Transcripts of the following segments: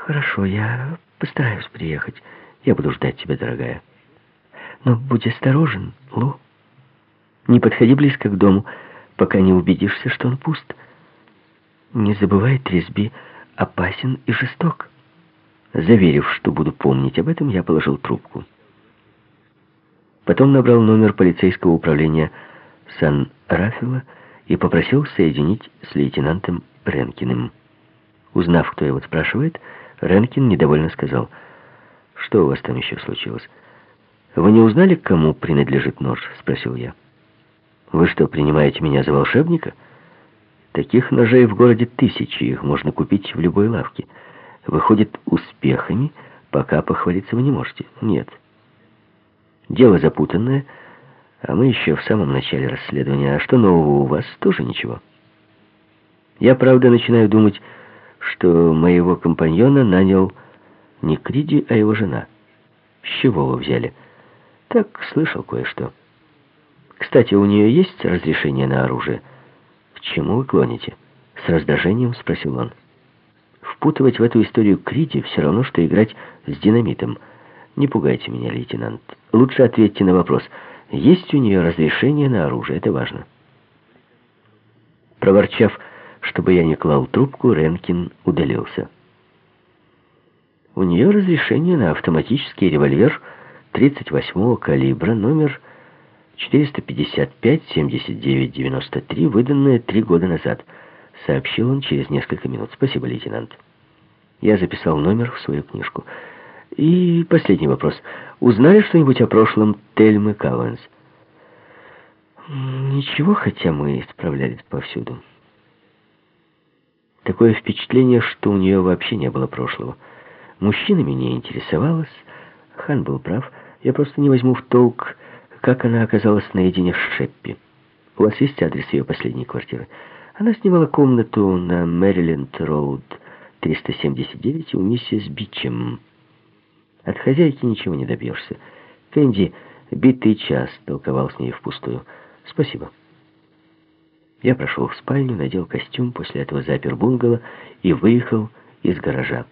Хорошо, я постараюсь приехать. Я буду ждать тебя, дорогая. Но будь осторожен, Лу. Не подходи близко к дому, пока не убедишься, что он пуст. Не забывай, Трисби опасен и жесток. Заверив, что буду помнить об этом, я положил трубку. Потом набрал номер полицейского управления Сан-Рафаэла и попросил соединить с лейтенантом Ренкиным. Узнав, кто его спрашивает, Ренкин недовольно сказал: «Что у вас там еще случилось?» «Вы не узнали, кому принадлежит нож?» — спросил я. «Вы что, принимаете меня за волшебника? Таких ножей в городе тысячи, их можно купить в любой лавке. Выходит, успехами пока похвалиться вы не можете?» «Нет. Дело запутанное, а мы еще в самом начале расследования. А что нового у вас? Тоже ничего. Я, правда, начинаю думать, что моего компаньона нанял не Криди, а его жена. С чего вы взяли?» «Так, слышал кое-что. Кстати, у нее есть разрешение на оружие?» «К чему вы клоните?» — с раздражением спросил он. «Впутывать в эту историю Криди все равно, что играть с динамитом. Не пугайте меня, лейтенант. Лучше ответьте на вопрос. Есть у нее разрешение на оружие? Это важно». Проворчав, чтобы я не клал трубку, Ренкин удалился. «У нее разрешение на автоматический револьвер 38-го калибра, номер 455-79-93, выданное 3 года назад», — сообщил он через несколько минут. «Спасибо, лейтенант». Я записал номер в свою книжку. «И последний вопрос. Узнали что-нибудь о прошлом Тельмы Кауэнс?» «Ничего, хотя мы справлялись повсюду. Такое впечатление, что у нее вообще не было прошлого. Мужчинами не интересовалась. Хан был прав. Я просто не возьму в толк, как она оказалась наедине с Шеппи. У вас есть адрес ее последней квартиры?» Она снимала комнату на Мэриленд-Роуд, 379, у миссис Бичем. От хозяйки ничего не добьешься. Кэнди битый час толковал с ней впустую. «Спасибо». Я прошел в спальню, надел костюм, после этого запер бунгало и выехал из гаража.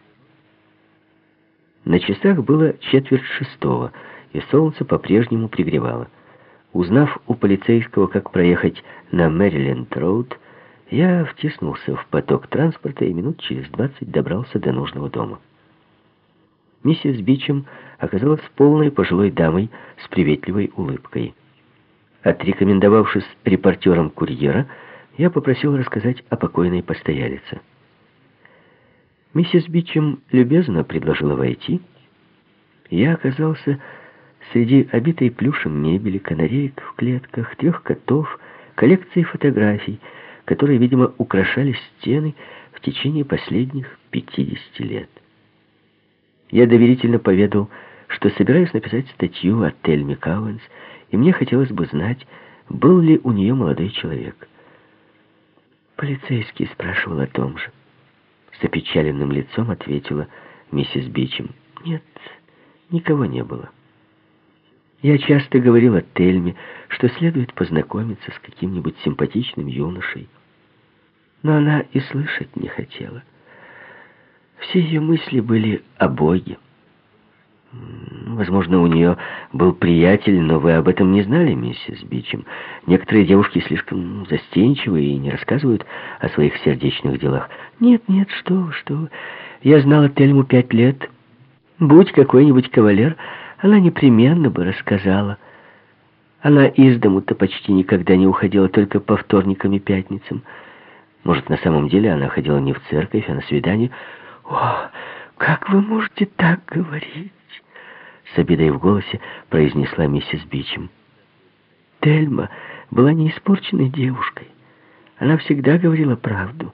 На часах было 5:45, и солнце по-прежнему пригревало. Узнав у полицейского, как проехать на Мэриленд-Роуд, я втиснулся в поток транспорта и минут через 20 добрался до нужного дома. Миссис Бичем оказалась полной пожилой дамой с приветливой улыбкой. Отрекомендовавшись репортером «Курьера», я попросил рассказать о покойной постоялице. Миссис Бичем любезно предложила войти. Я оказался среди обитой плюшем мебели, канареек в клетках, 3 котов, коллекции фотографий, которые, видимо, украшали стены в течение последних 50 лет. Я доверительно поведал, что собираюсь написать статью о Тельме Кауэнс, и мне хотелось бы знать, был ли у нее молодой человек. Полицейский спрашивал о том же. С опечаленным лицом ответила миссис Бичем. «Нет, никого не было. Я часто говорил о Тельме, что следует познакомиться с каким-нибудь симпатичным юношей. Но она и слышать не хотела. Все ее мысли были о Боге. Возможно, у нее был приятель, но вы об этом не знали, миссис Бичем. Некоторые девушки слишком застенчивы и не рассказывают о своих сердечных делах. Нет, что вы. Я знала Тельму 5 лет. Будь какой-нибудь кавалер, она непременно бы рассказала. Она из дому-то почти никогда не уходила, только по вторникам и пятницам. Может, на самом деле она ходила не в церковь, а на свидание. О, как вы можете так говорить? С обидой в голосе произнесла миссис Бичем. Тельма была не испорченной девушкой. Она всегда говорила правду.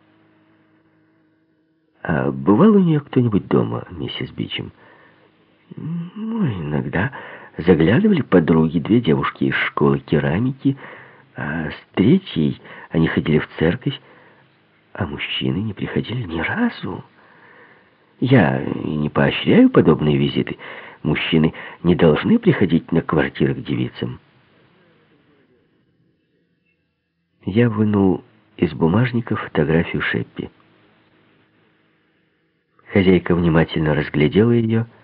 А бывал у нее кто-нибудь дома, миссис Бичем? Ну, иногда заглядывали подруги, 2 девушки из школы керамики, а с 3-й они ходили в церковь, а мужчины не приходили ни разу. Я и не поощряю подобные визиты. Мужчины не должны приходить на квартиры к девицам. Я вынул из бумажника фотографию Шеппи. Хозяйка внимательно разглядела ее